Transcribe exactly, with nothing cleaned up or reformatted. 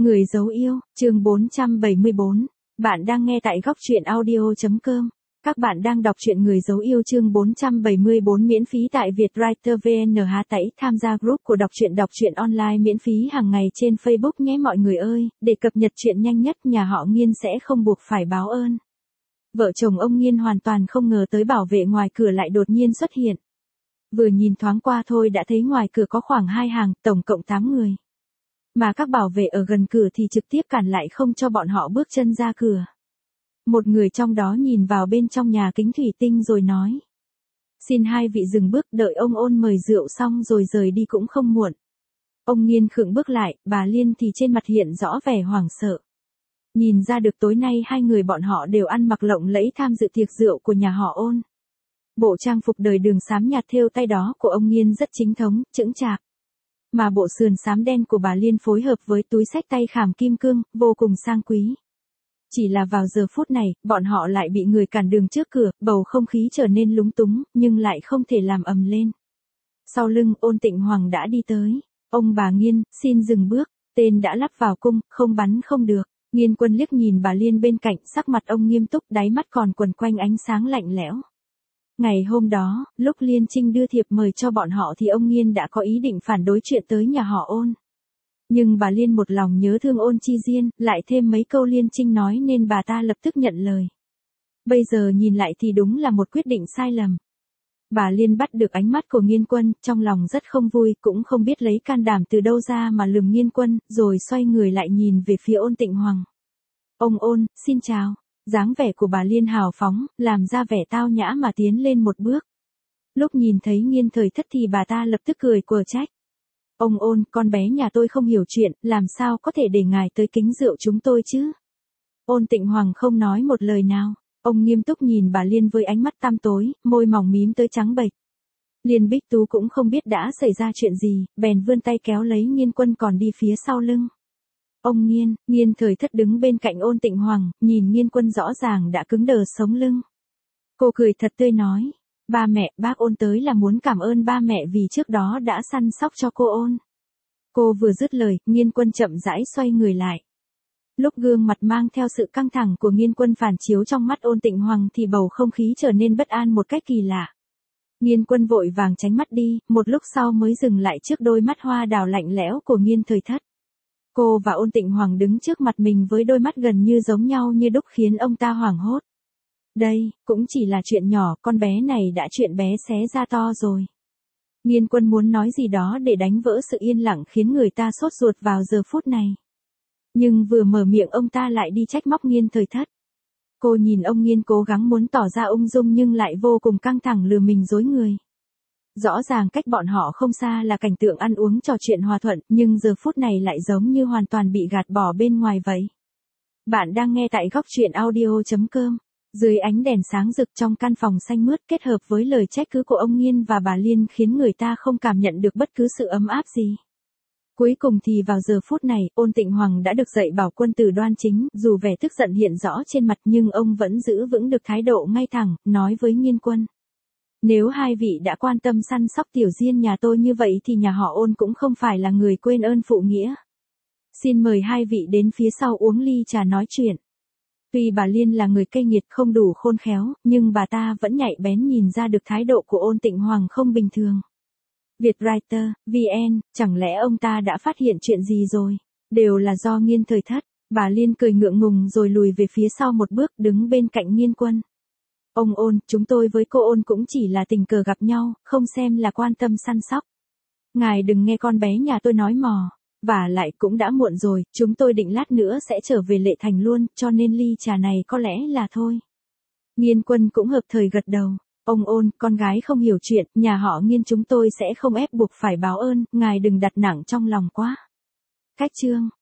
Người dấu yêu, chương bốn trăm bảy mươi bốn. Bạn đang nghe tại góc truyện audio.com. Các bạn đang đọc truyện Người dấu yêu chương bốn trăm bảy mươi bốn miễn phí tại Vietwriter vê en H tẩy tham gia group của đọc truyện đọc truyện online miễn phí hàng ngày trên Facebook nhé mọi người ơi, để cập nhật truyện nhanh nhất nhà họ Nghiên sẽ không buộc phải báo ơn. Vợ chồng ông Nghiên hoàn toàn không ngờ tới bảo vệ ngoài cửa lại đột nhiên xuất hiện. Vừa nhìn thoáng qua thôi đã thấy ngoài cửa có khoảng hai hàng, tổng cộng tám người. Mà các bảo vệ ở gần cửa thì trực tiếp cản lại không cho bọn họ bước chân ra cửa. Một người trong đó nhìn vào bên trong nhà kính thủy tinh rồi nói. Xin hai vị dừng bước, đợi ông Ôn mời rượu xong rồi rời đi cũng không muộn. Ông Nghiên khựng bước lại, bà Liên thì trên mặt hiện rõ vẻ hoảng sợ. Nhìn ra được tối nay hai người bọn họ đều ăn mặc lộng lẫy tham dự tiệc rượu của nhà họ Ôn. Bộ trang phục đời đường xám nhạt thêu tay đó của ông Nghiên rất chính thống, chững chạc. Mà bộ sườn xám đen của bà Liên phối hợp với túi xách tay khảm kim cương, vô cùng sang quý. Chỉ là vào giờ phút này, bọn họ lại bị người cản đường trước cửa, bầu không khí trở nên lúng túng, nhưng lại không thể làm ầm lên. Sau lưng, Ôn Tịnh Hoàng đã đi tới. Ông bà Nghiên, xin dừng bước, tên đã lắp vào cung, không bắn không được. Nghiên Quân liếc nhìn bà Liên bên cạnh, sắc mặt ông nghiêm túc, đáy mắt còn quần quanh ánh sáng lạnh lẽo. Ngày hôm đó, lúc Liên Trinh đưa thiệp mời cho bọn họ thì ông Nghiên đã có ý định phản đối chuyện tới nhà họ Ôn. Nhưng bà Liên một lòng nhớ thương Ôn Chi Diên, lại thêm mấy câu Liên Trinh nói nên bà ta lập tức nhận lời. Bây giờ nhìn lại thì đúng là một quyết định sai lầm. Bà Liên bắt được ánh mắt của Nghiên Quân, trong lòng rất không vui, cũng không biết lấy can đảm từ đâu ra mà lườm Nghiên Quân, rồi xoay người lại nhìn về phía Ôn Tịnh Hoàng. Ông Ôn, xin chào. Dáng vẻ của bà Liên hào phóng, làm ra vẻ tao nhã mà tiến lên một bước. Lúc nhìn thấy Nghiên Thời Thất thì bà ta lập tức cười quở trách. Ông Ôn, con bé nhà tôi không hiểu chuyện, làm sao có thể để ngài tới kính rượu chúng tôi chứ? Ôn Tịnh Hoàng không nói một lời nào. Ông nghiêm túc nhìn bà Liên với ánh mắt tăm tối, môi mỏng mím tới trắng bệch. Liên Bích Tú cũng không biết đã xảy ra chuyện gì, bèn vươn tay kéo lấy Nghiên Quân còn đi phía sau lưng. Ông Nghiên, Nghiên Thời Thất đứng bên cạnh Ôn Tịnh Hoàng, nhìn Nghiên Quân rõ ràng đã cứng đờ sống lưng. Cô cười thật tươi nói, ba mẹ, bác Ôn tới là muốn cảm ơn ba mẹ vì trước đó đã săn sóc cho cô Ôn. Cô vừa dứt lời, Nghiên Quân chậm rãi xoay người lại. Lúc gương mặt mang theo sự căng thẳng của Nghiên Quân phản chiếu trong mắt Ôn Tịnh Hoàng thì bầu không khí trở nên bất an một cách kỳ lạ. Nghiên Quân vội vàng tránh mắt đi, một lúc sau mới dừng lại trước đôi mắt hoa đào lạnh lẽo của Nghiên Thời Thất. Cô và Ôn Tịnh Hoàng đứng trước mặt mình với đôi mắt gần như giống nhau như đúc khiến ông ta hoảng hốt. Đây, cũng chỉ là chuyện nhỏ, con bé này đã chuyện bé xé ra to rồi. Nghiên Quân muốn nói gì đó để đánh vỡ sự yên lặng khiến người ta sốt ruột vào giờ phút này. Nhưng vừa mở miệng ông ta lại đi trách móc Nghiên Thời Thất. Cô nhìn ông Nghiên cố gắng muốn tỏ ra ung dung nhưng lại vô cùng căng thẳng lừa mình dối người. Rõ ràng cách bọn họ không xa là cảnh tượng ăn uống trò chuyện hòa thuận, nhưng giờ phút này lại giống như hoàn toàn bị gạt bỏ bên ngoài vậy. Bạn đang nghe tại góc truyện audio.com. Dưới ánh đèn sáng rực trong căn phòng xanh mướt kết hợp với lời trách cứ của ông Nghiên và bà Liên khiến người ta không cảm nhận được bất cứ sự ấm áp gì. Cuối cùng thì vào giờ phút này, Ôn Tịnh Hoàng đã được dạy bảo quân tử đoan chính, dù vẻ tức giận hiện rõ trên mặt nhưng ông vẫn giữ vững được thái độ ngay thẳng, nói với Nghiên Quân. Nếu hai vị đã quan tâm săn sóc tiểu Diên nhà tôi như vậy thì nhà họ Ôn cũng không phải là người quên ơn phụ nghĩa. Xin mời hai vị đến phía sau uống ly trà nói chuyện. Tuy bà Liên là người cay nghiệt không đủ khôn khéo, nhưng bà ta vẫn nhạy bén nhìn ra được thái độ của Ôn Tịnh Hoàng không bình thường. Vietwriter, vê en, chẳng lẽ ông ta đã phát hiện chuyện gì rồi? Đều là do Nghiên Thời Thất. Bà Liên cười ngượng ngùng rồi lùi về phía sau một bước đứng bên cạnh Nghiên Quân. Ông Ôn, chúng tôi với cô Ôn cũng chỉ là tình cờ gặp nhau, không xem là quan tâm săn sóc. Ngài đừng nghe con bé nhà tôi nói mò. Và lại cũng đã muộn rồi, chúng tôi định lát nữa sẽ trở về Lệ Thành luôn, cho nên ly trà này có lẽ là thôi. Nghiên Quân cũng hợp thời gật đầu. Ông Ôn, con gái không hiểu chuyện, nhà họ Nghiên chúng tôi sẽ không ép buộc phải báo ơn, ngài đừng đặt nặng trong lòng quá. Cách chương,